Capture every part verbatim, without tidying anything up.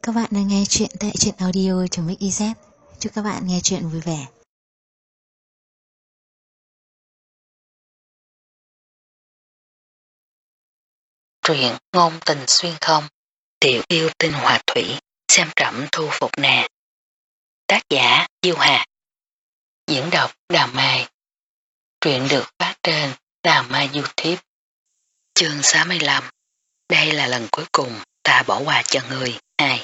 các bạn đang nghe chuyện tại truyện audio.mixyz. Chúc các bạn nghe chuyện vui vẻ. Truyện ngôn tình xuyên không, tiểu yêu tinh hòa thủy, xem trẫm thu phục nè. Tác giả Diêu Hạt. Diễn đọc Đào Mai. Truyện được phát trên Đào Mai YouTube. Chương sáu mươi lăm. Đây là lần cuối cùng ta bỏ qua cho người. Hai.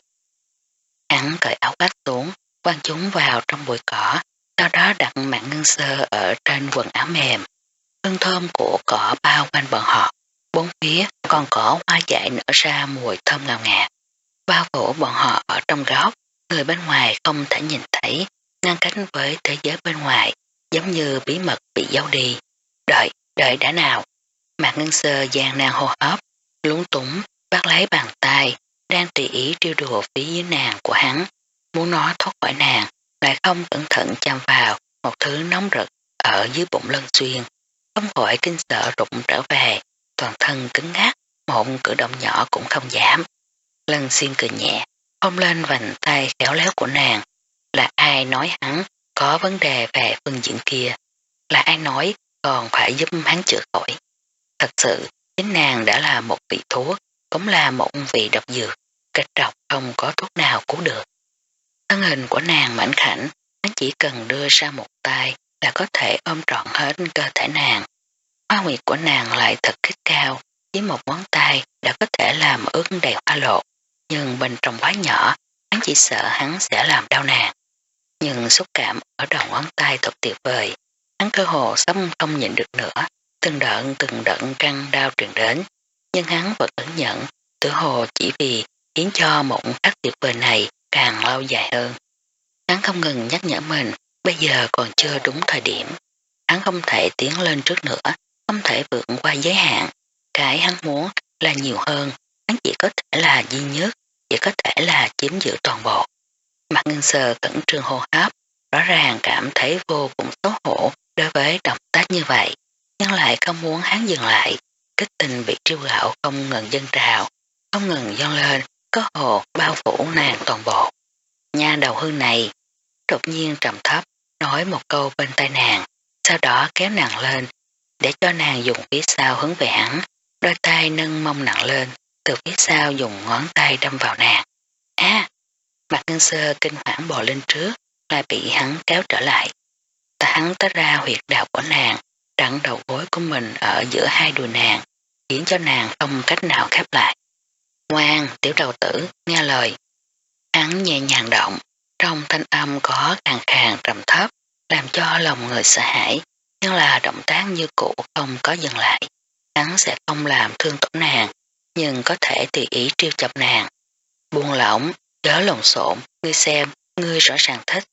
Hắn cởi áo khoác xuống, quăng chúng vào trong bụi cỏ, sau đó đặt Mạn Ngân Sơ ở trên quần áo mềm. Hương thơm của cỏ bao quanh bọn họ, bốn phía còn cỏ hoa dại nở ra mùi thơm ngào ngạt, bao phủ bọn họ ở trong góc, người bên ngoài không thể nhìn thấy, ngăn cách với thế giới bên ngoài, giống như bí mật bị giấu đi. Đợi, đợi đã nào. Mạn Ngân Sơ gian nan hô hấp, lúng túng, bắt lấy bàn tay, đang tùy ý trêu đùa phía dưới nàng của hắn, muốn nó thoát khỏi nàng, lại không cẩn thận chạm vào một thứ nóng rực ở dưới bụng Lân Xuyên, không khỏi kinh sợ rụng trở về, toàn thân cứng ngắc, một cử động nhỏ cũng không dám. Lân Xuyên cười nhẹ, hôn lên vành tay khéo léo của nàng. Là ai nói hắn có vấn đề về phương diện kia? Là ai nói còn phải giúp hắn chữa khỏi? Thật sự, chính nàng đã là một vị thuốc, cũng là một vị độc dược, kịch độc không có thuốc nào cứu được. Thân hình của nàng mảnh khảnh, hắn chỉ cần đưa ra một tay là có thể ôm trọn hết cơ thể nàng. Hoa nguyệt của nàng lại thật khích cao, với một ngón tay đã có thể làm ướt đầy hoa lột, nhưng bên trong quá nhỏ, hắn chỉ sợ hắn sẽ làm đau nàng. Nhưng xúc cảm ở đầu ngón tay thật tuyệt vời, hắn cơ hồ sắp không nhịn được nữa, từng đợt từng đợt căng đau truyền đến, nhưng hắn vẫn ẩn nhận, tự hồ chỉ vì khiến cho một khắc tuyệt vời này càng lâu dài hơn. Hắn không ngừng nhắc nhở mình, bây giờ còn chưa đúng thời điểm. Hắn không thể tiến lên trước nữa, không thể vượt qua giới hạn. Cái hắn muốn là nhiều hơn, hắn chỉ có thể là duy nhất, chỉ có thể là chiếm giữ toàn bộ. Mạn Ngân Sơ cẩn trương hô hấp, rõ ràng cảm thấy vô cùng xấu hổ đối với động tác như vậy, nhưng lại không muốn hắn dừng lại. Kích tình bị triêu gạo không ngừng dâng trào, không ngừng dâng lên, có hồ bao phủ nàng toàn bộ. Nha đầu hư này, đột nhiên trầm thấp, nói một câu bên tai nàng, sau đó kéo nàng lên, để cho nàng dùng phía sau hướng về hắn, đôi tay nâng mông nặng lên, từ phía sau dùng ngón tay đâm vào nàng. Á! À, Mạn Ngân Sơ kinh hoảng bò lên trước, lại bị hắn kéo trở lại. Ta hắn tới ra huyệt đạo của nàng, đặt đầu gối của mình ở giữa hai đùi nàng, khiến cho nàng không cách nào khép lại. Ngoan, tiểu đầu tử, nghe lời. Hắn nhẹ nhàng động, trong thanh âm có khàn khàn trầm thấp, làm cho lòng người sợ hãi, nhưng là động tác như cũ không có dừng lại. Hắn sẽ không làm thương tổn nàng, nhưng có thể tùy ý trêu chọc nàng. Buông lỏng, chớ lộn xộn, ngươi xem, ngươi rõ ràng thích.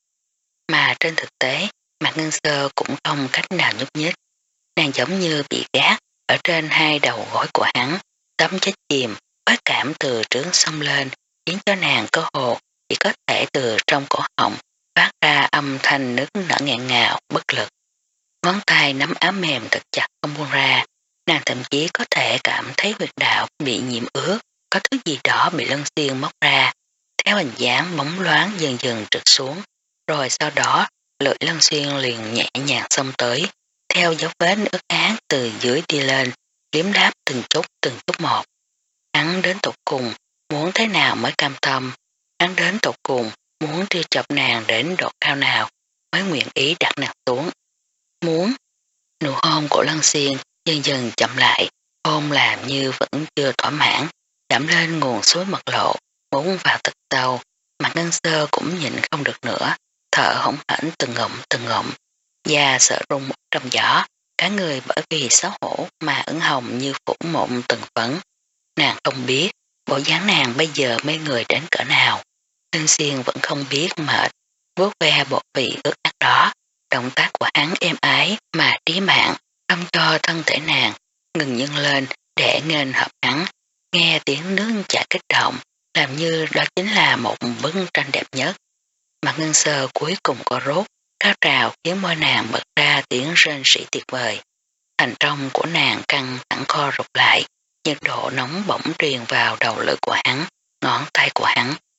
Mà trên thực tế, Mạn Ngân Sơ cũng không cách nào nhúc nhích. Nàng giống như bị gác ở trên hai đầu gối của hắn, tấm chết chìm, khoái cảm từ trướng xông lên, khiến cho nàng cơ hồ chỉ có thể từ trong cổ họng phát ra âm thanh nức nở nghẹn ngào, bất lực. Ngón tay nắm áo mềm thật chặt không buông ra, nàng thậm chí có thể cảm thấy huyệt đạo bị nhiễm ướt, có thứ gì đó bị Lân Xuyên móc ra, theo hình dáng bóng loáng dần dần trượt xuống, rồi sau đó lưỡi Lân Xuyên liền nhẹ nhàng xông tới, theo dấu vết ướt át từ dưới đi lên, liếm đáp từng chút từng chút một. Hắn đến tột cùng muốn thế nào mới cam tâm, hắn đến tột cùng muốn trêu chọc nàng đến độ cao nào mới nguyện ý đặt nàng xuống. Muốn. Nụ hôn của Lân Xuyên dần dần chậm lại, hôn làm như vẫn chưa thỏa mãn, chạm lên nguồn suối mật lộ, muốn vào thật sâu. Mạn Ngân Sơ cũng nhịn không được nữa, thở hổn hển từng ngụm từng ngụm, da sợ rung trong gió, cả người bởi vì xấu hổ mà ửng hồng như phủ mộng từng phấn. Nàng không biết bộ dáng nàng bây giờ mê người đến cỡ nào. Lân Xuyên vẫn không biết mệt, vuốt ve bộ vị ướt át đó, động tác của hắn êm ái mà trí mạng, không cho thân thể nàng ngừng nhân lên để nghênh hợp hắn. Nghe tiếng nước chảy kích động, làm như đó chính là một bức tranh đẹp nhất. Mạn Ngân Sơ cuối cùng có rốt, cao trào khiến môi nàng bật ra tiếng rên rỉ tuyệt vời. Thành trong của nàng căng thẳng co rụt lại, nhiệt độ nóng bỏng truyền vào đầu lưỡi của hắn, ngón tay của hắn.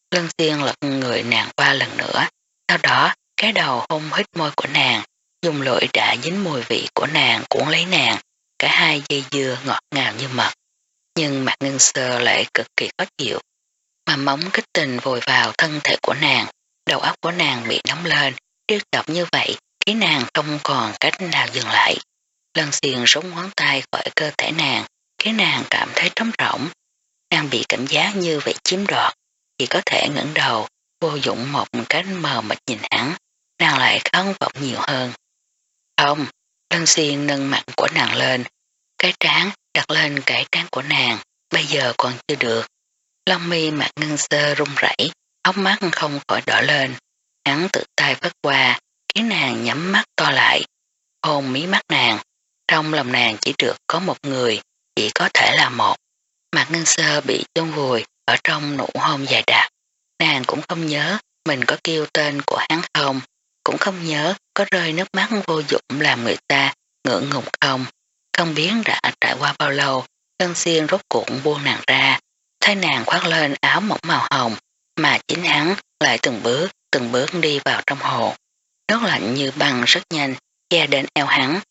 Lân Xiên lật người nàng qua lần nữa, sau đó cái đầu hôn hít môi của nàng, dùng lưỡi đã dính mùi vị của nàng cuốn lấy nàng, cả hai dây dưa ngọt ngào như mật. Nhưng Mạc Ngân Sơ lại cực kỳ khó chịu, mà móng kích tình vùi vào thân thể của nàng, đầu óc của nàng bị nóng lên, điêu tập như vậy khiến nàng không còn cách nào dừng lại. Lân Xiên rút ngón tay khỏi cơ thể nàng, khiến nàng cảm thấy trống rỗng. Nàng bị cảm giác như vậy chiếm đoạt, chỉ có thể ngẩng đầu, vô dụng một cách mờ mịt nhìn hắn, nàng lại khát vọng nhiều hơn. Không, Lân Xiên nâng mặt của nàng lên, cái trán đặt lên cái trán của nàng, bây giờ còn chưa được. Lông mi Mạc Ngân Sơ run rẩy, ốc mắt không khỏi đỏ lên, hắn tự tay vất qua, khiến nàng nhắm mắt to lại, hôn mí mắt nàng. Trong lòng nàng chỉ được có một người, chỉ có thể là một. Mạc Ngân Sơ bị chôn vùi ở trong nụ hôn dài đặc. Nàng cũng không nhớ mình có kêu tên của hắn không, cũng không nhớ có rơi nước mắt vô dụng làm người ta ngượng ngùng không. Không biết đã trải qua bao lâu, Lân Xiên rốt cuộc buông nàng ra, thấy nàng khoác lên áo mỏng màu hồng, mà chính hắn lại từng bước, từng bước đi vào trong hồ. Nước lạnh như băng rất nhanh, che đến eo hắn.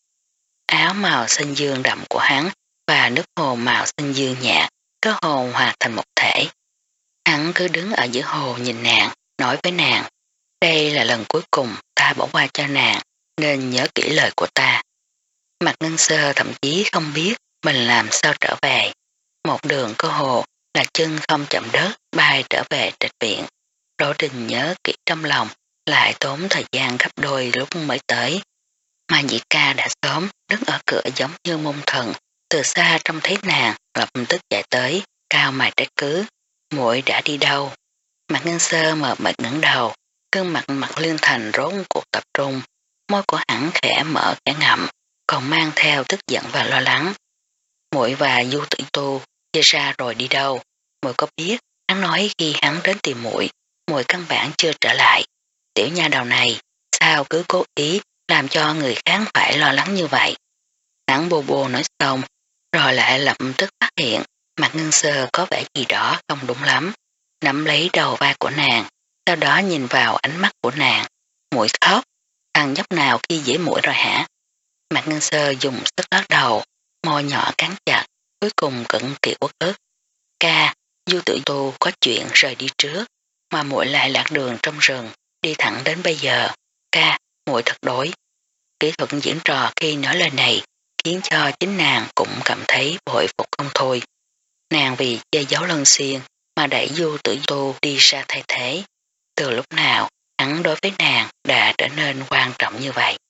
Áo màu xanh dương đậm của hắn và nước hồ màu xanh dương nhạt, có hồ hòa thành một thể. Hắn cứ đứng ở giữa hồ nhìn nàng, nói với nàng, đây là lần cuối cùng ta bỏ qua cho nàng, nên nhớ kỹ lời của ta. Mạc Ngân Sơ thậm chí không biết mình làm sao trở về. Một đường có hồ là chân không chậm đất bay trở về trạch viện. Đỗ Đình nhớ kỹ trong lòng, lại tốn thời gian gấp đôi lúc mới tới. Mà nhị ca đã sớm đứng ở cửa giống như môn thần, từ xa trông thấy nàng lập tức chạy tới, cao mày trách cứ, muội đã đi đâu? Mạc Ngân Sơ mờ mịt ngẩng đầu, gương mặt Mạc Liên Thành rốt cuộc tập trung, môi của hắn khẽ mở khẽ ngậm, còn mang theo tức giận và lo lắng. Muội và Du Tử Tu chia ra rồi đi đâu? Muội có biết hắn nói khi hắn đến tìm muội, muội căn bản chưa trở lại. Tiểu nha đầu này sao cứ cố ý làm cho người khác phải lo lắng như vậy? Hắn bô bô nói xong, rồi lại lập tức phát hiện Mạc Ngân Sơ có vẻ gì đó không đúng lắm, nắm lấy đầu vai của nàng, sau đó nhìn vào ánh mắt của nàng. Muội khóc, thằng nhóc nào khi dễ muội rồi hả? Mạc Ngân Sơ dùng sức lắc đầu, môi nhỏ cắn chặt, cuối cùng cẩn kiệu uất ức. Ca, Du Tử Tu có chuyện rời đi trước, mà muội lại lạc đường trong rừng, đi thẳng đến bây giờ. Ca, muội thật đối. Kỹ thuật diễn trò khi nói lời này khiến cho chính nàng cũng cảm thấy bội phục không thôi. Nàng vì che giấu Lân Xiên mà đẩy Du Tử Tu đi ra thay thế. Từ lúc nào hắn đối với nàng đã trở nên quan trọng như vậy?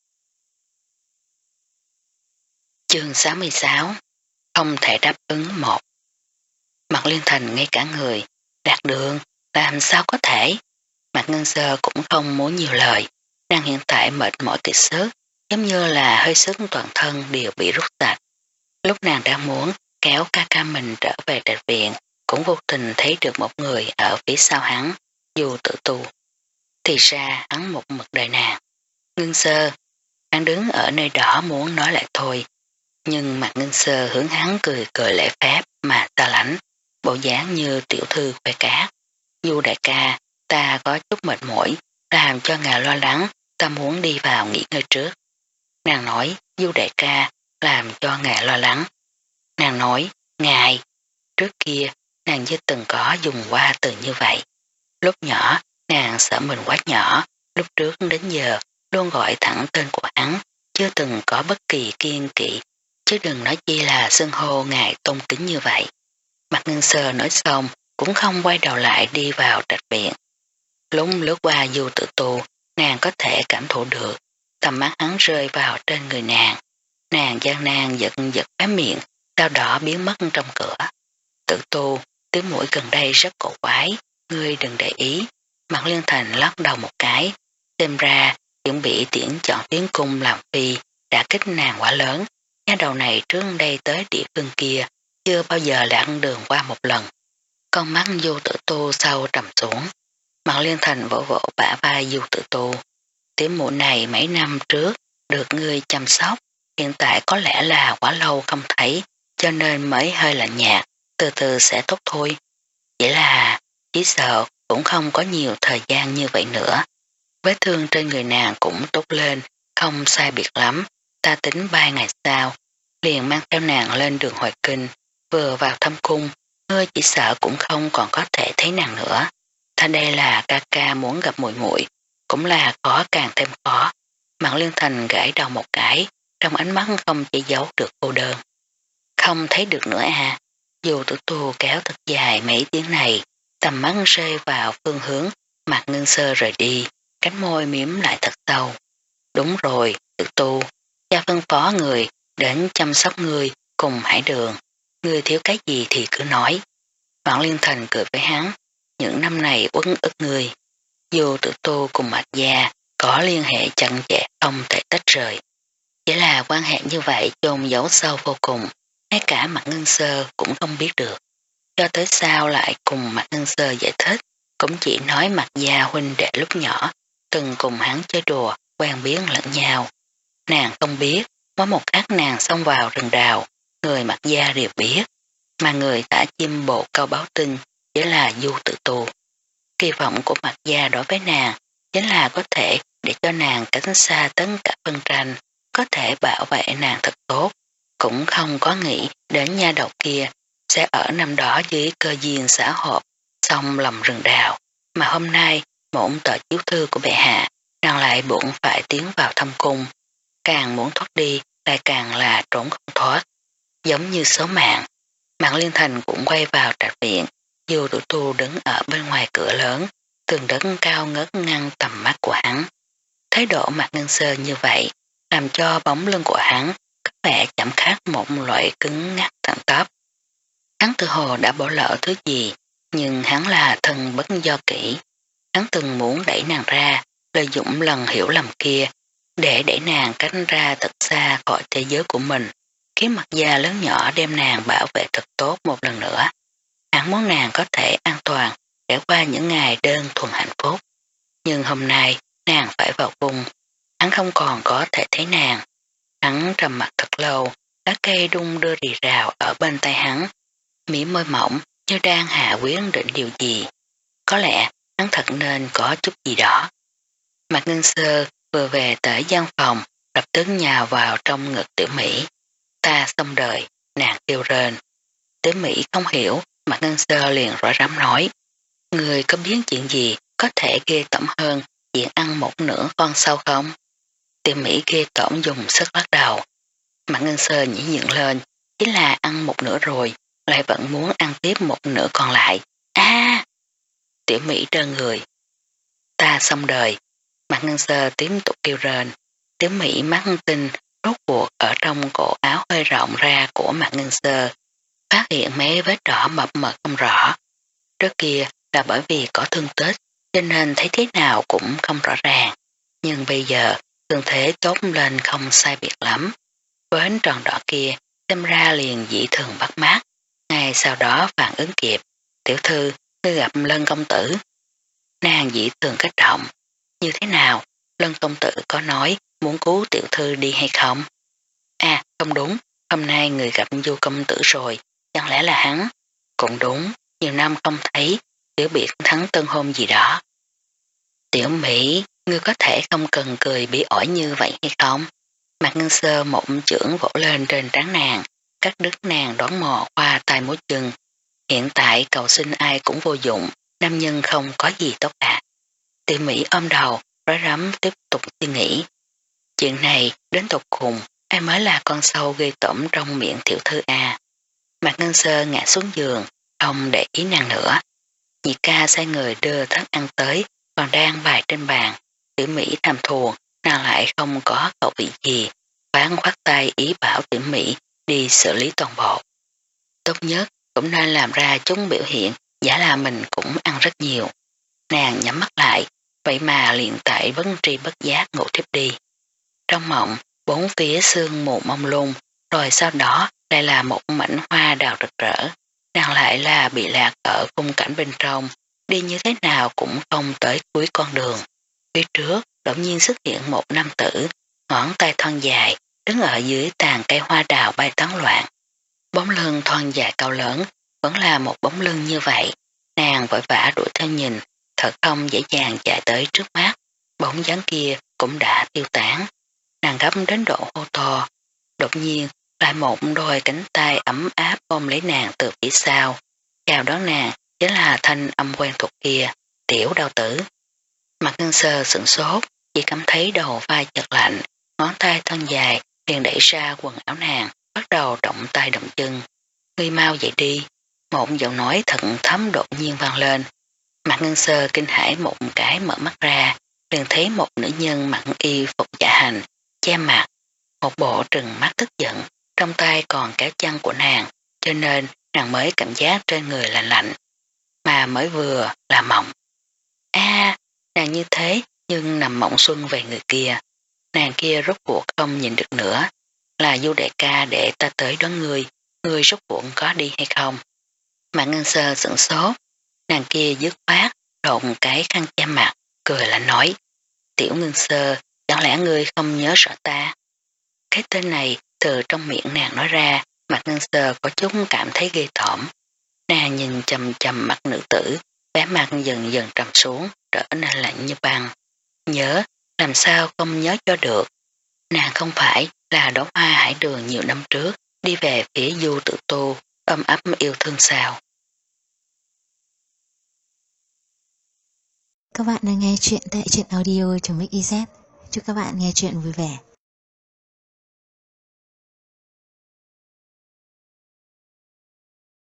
Chương sáu mươi sáu, không thể đáp ứng một. Mạc Liên Thành ngay cả người, lạc đường, làm sao có thể? Mạc Ngân Sơ cũng không muốn nhiều lời, nàng hiện tại mệt mỏi kiệt sức, giống như là hơi sức toàn thân đều bị rút sạch. Lúc nàng đang muốn kéo ca ca mình trở về trạch viện, cũng vô tình thấy được một người ở phía sau hắn, Du Tử Tu. Thì ra hắn một mực đợi nàng. Ngân Sơ, hắn đứng ở nơi đó muốn nói lại thôi, nhưng Mạc Ngân Sơ hướng hắn cười cười lễ phép mà ta lãnh, bộ dáng như tiểu thư khoe cá. Du đại ca, ta có chút mệt mỏi, làm cho ngài lo lắng, ta muốn đi vào nghỉ ngơi trước. Nàng nói, Du đại ca, làm cho ngài lo lắng. Nàng nói, ngài, trước kia, nàng chưa từng có dùng qua từ như vậy. Lúc nhỏ, nàng sợ mình quá nhỏ, lúc trước đến giờ, luôn gọi thẳng tên của hắn, chưa từng có bất kỳ kiên kỵ, chứ đừng nói chi là xưng hô ngài tôn kính như vậy. Mạc Ngân Sơ nói xong, cũng không quay đầu lại đi vào trạch viện. Lúc lướt qua Du Tử Tu, nàng có thể cảm thụ được, tầm mắt hắn rơi vào trên người nàng. Nàng gian nan giật giật khóe miệng, sau đó biến mất trong cửa. Tử Tu, tiếng mũi gần đây rất cổ quái, ngươi đừng để ý. Mạc Liên Thành lắc đầu một cái, xem ra chuẩn bị tiễn chọn tiến cung làm phi đã kích nàng quá lớn. Nha đầu này trước đây tới địa phương kia chưa bao giờ lạc đường qua một lần. Con mắt Du Tử Tu sâu trầm xuống. Mạc Liên Thành vỗ vỗ bả vai Du Tử Tu. Tiểu muội này mấy năm trước được ngươi chăm sóc, hiện tại có lẽ là quá lâu không thấy, cho nên mới hơi lạnh nhạt, từ từ sẽ tốt thôi. Chỉ là chỉ sợ cũng không có nhiều thời gian như vậy nữa. Vết thương trên người nàng cũng tốt lên, không sai biệt lắm. Ta tính ba ngày sau, liền mang theo nàng lên đường hồi kinh, vừa vào thâm cung, ngươi chỉ sợ cũng không còn có thể thấy nàng nữa. Ta đây là ca ca muốn gặp muội muội, cũng là khó càng thêm khó. Mạc Liên Thành gãi đầu một cái, trong ánh mắt không che giấu được cô đơn. Không thấy được nữa à? Dù Tử Tu kéo thật dài mấy tiếng này, tầm mắt rơi vào phương hướng Mạc Ngân Sơ rời đi, cánh môi miếm lại thật sâu. Đúng rồi, Tử Tu, cha phân phó người đến chăm sóc người cùng Hải Đường. Người thiếu cái gì thì cứ nói. Mạc Liên Thành cười với hắn, những năm này uất ức người. Dù Tử Tu cùng Mạc Gia có liên hệ chặt chẽ không thể tách rời. Chỉ là quan hệ như vậy chôn giấu sâu vô cùng, ngay cả Mạc Ngân Sơ cũng không biết được. Cho tới sau lại cùng Mạc Ngân Sơ giải thích, cũng chỉ nói Mạc Gia huynh đệ lúc nhỏ, từng cùng hắn chơi đùa, quen biết lẫn nhau. Nàng không biết, mỗi một khắc nàng xông vào rừng đào, người Mạc Gia đều biết, mà người tả chim bộ câu báo tin chỉ là Du Tử Tu. Kỳ vọng của Mạc Gia đối với nàng chính là có thể để cho nàng tránh xa tất cả phân tranh, có thể bảo vệ nàng thật tốt, cũng không có nghĩ đến nha đầu kia sẽ ở năm đó dưới cơ duyên xã hội xong lòng rừng đào, mà hôm nay một tờ chiếu thư của bệ hạ nàng lại buộc phải tiến vào thâm cung, càng muốn thoát đi lại càng là trốn không thoát, giống như số mạng. Mạc Liên Thành cũng quay vào trạch viện, dù Tử Tu đứng ở bên ngoài cửa lớn, tường đất cao ngất ngăn tầm mắt của hắn. Thái độ Mạc Ngân Sơ như vậy làm cho bóng lưng của hắn có vẻ chậm khác một loại cứng ngắc thẳng tắp. Hắn tự hồ đã bỏ lỡ thứ gì, nhưng hắn là thân bất do kỹ. Hắn từng muốn đẩy nàng ra, lợi dụng lần hiểu lầm kia, để đẩy nàng cách ra thật xa khỏi thế giới của mình, khiến Mạc Gia lớn nhỏ đem nàng bảo vệ thật tốt một lần nữa. Hắn muốn nàng có thể an toàn, trải qua những ngày đơn thuần hạnh phúc. Nhưng hôm nay, nàng phải vào cung, hắn không còn có thể thấy nàng. Hắn trầm mặt thật lâu, lá cây đung đưa rì rào ở bên tay hắn, mỉ môi mỏng như đang hạ quyết định điều gì. Có lẽ hắn thật nên có chút gì đó. Mạc Ngân Sơ vừa về tới gian phòng, lập tức nhào vào trong ngực Tiểu Mỹ. Ta xong đời, nàng kêu rên. Tiểu Mỹ không hiểu, Mạc Ngân Sơ liền rõ rám nói. Người có biết chuyện gì có thể ghê tởm hơn chuyện ăn một nửa con sâu không? Tiểu Mỹ ghê tởm dùng sức lắc đầu. Mạc Ngân Sơ nhĩ dựng lên, chính là ăn một nửa rồi, lại vẫn muốn ăn tiếp một nửa còn lại. A! À! Tiểu Mỹ trơn người. Ta xong đời. Mạc Ngân Sơ tiếp tục kêu rên. Tiểu Mỹ mắt tinh rốt cuộc ở trong cổ áo hơi rộng ra của Mạc Ngân Sơ, phát hiện mấy vết đỏ mập mờ không rõ. Trước kia là bởi vì có thương tích, cho nên thấy thế nào cũng không rõ ràng. Nhưng bây giờ, thương thế tốt lên không sai biệt lắm. Vết tròn đỏ kia xem ra liền dĩ thường bắt mắt. Ngay sau đó phản ứng kịp. Tiểu thư, ngươi gặp Lân công tử. Nàng dĩ thường kích động. Như thế nào? Lân công tử có nói muốn cứu tiểu thư đi hay không? À, không đúng. Hôm nay người gặp Du công tử rồi. Chẳng lẽ là hắn? Cũng đúng. Nhiều năm không thấy. Tiểu biệt thắng tân hôn gì đó. Tiểu Mỹ, ngươi có thể không cần cười bị ổi như vậy hay không? Mạc Ngân Sơ một chưởng vỗ lên trên trán nàng, cắt đứt nàng đón mò qua tay múa chân. Hiện tại cầu xin ai cũng vô dụng, nam nhân không có gì tốt cả. Tiểu Mỹ ôm đầu, rối rắm tiếp tục suy nghĩ. Chuyện này đến tột cùng, ai mới là con sâu gây tổm trong miệng tiểu thư A. Mạc Ngân Sơ ngã xuống giường, không để ý nàng nữa. Nhị ca sai người đưa thức ăn tới, còn đang bày trên bàn. Tiểu Mỹ thầm thù, nàng lại không có khẩu vị gì, khoáng khoát tay ý bảo Tiểu Mỹ đi xử lý toàn bộ. Tốt nhất cũng nên làm ra chúng biểu hiện giả là mình cũng ăn rất nhiều. Nàng nhắm mắt lại, vậy mà liền tại bất tri bất giác ngủ tiếp đi. Trong mộng, bốn phía sương mù mông lung, rồi sau đó lại là một mảnh hoa đào rực rỡ. Nàng lại là bị lạc ở khung cảnh bên trong, đi như thế nào cũng không tới cuối con đường. Phía trước, đột nhiên xuất hiện một nam tử, ngón tay thon dài, đứng ở dưới tàn cây hoa đào bay tán loạn. Bóng lưng thon dài cao lớn, vẫn là một bóng lưng như vậy. Nàng vội vã đuổi theo nhìn, thật không dễ dàng chạy tới trước mắt, bóng dáng kia cũng đã tiêu tán. Nàng gấp đến độ hô to, đột nhiên lại một đôi cánh tay ấm áp ôm lấy nàng từ phía sau. Chào đón nàng chính là thanh âm quen thuộc kia, Tiểu Đao Tử. Mặt Ngân Sơ sửng sốt, chỉ cảm thấy đầu vai chợt lạnh, ngón tay thân dài liền đẩy ra quần áo nàng, bắt đầu động tay động chân. Ngươi mau dậy đi. Một giọng nói thận thấm đột nhiên vang lên. Mặt Ngân Sơ kinh hãi một cái mở mắt ra, liền thấy một nữ nhân mặc y phục dạ hành, che mặt, một bộ trừng mắt tức giận, trong tay còn kéo chân của nàng, cho nên nàng mới cảm giác trên người lạnh lạnh, mà mới vừa là mộng. A, nàng như thế nhưng nằm mộng xuân về người kia. Nàng kia rốt cuộc không nhìn được nữa, là Du đại ca để ta tới đón ngươi, ngươi rốt cuộc có đi hay không? Mà Ngân Sơ sửng sốt, nàng kia dứt khoát, độn cái khăn che mặt, cười lại nói, Tiểu Ngân Sơ, chẳng lẽ ngươi không nhớ rõ ta? Cái tên này từ trong miệng nàng nói ra, Mặt Ngân Sơ có chút cảm thấy ghê tởm. Nàng nhìn chầm chầm mặt nữ tử, vẻ mặt dần dần trầm xuống, trở nên lạnh như băng. Nhớ, làm sao không nhớ cho được. Nàng không phải là đóa hoa hải đường nhiều năm trước, đi về phía Du Tự Tu, ôm ấp yêu thương sao. Các bạn đang nghe chuyện tại truyện audio.mix.iz. Chúc các bạn nghe chuyện vui vẻ.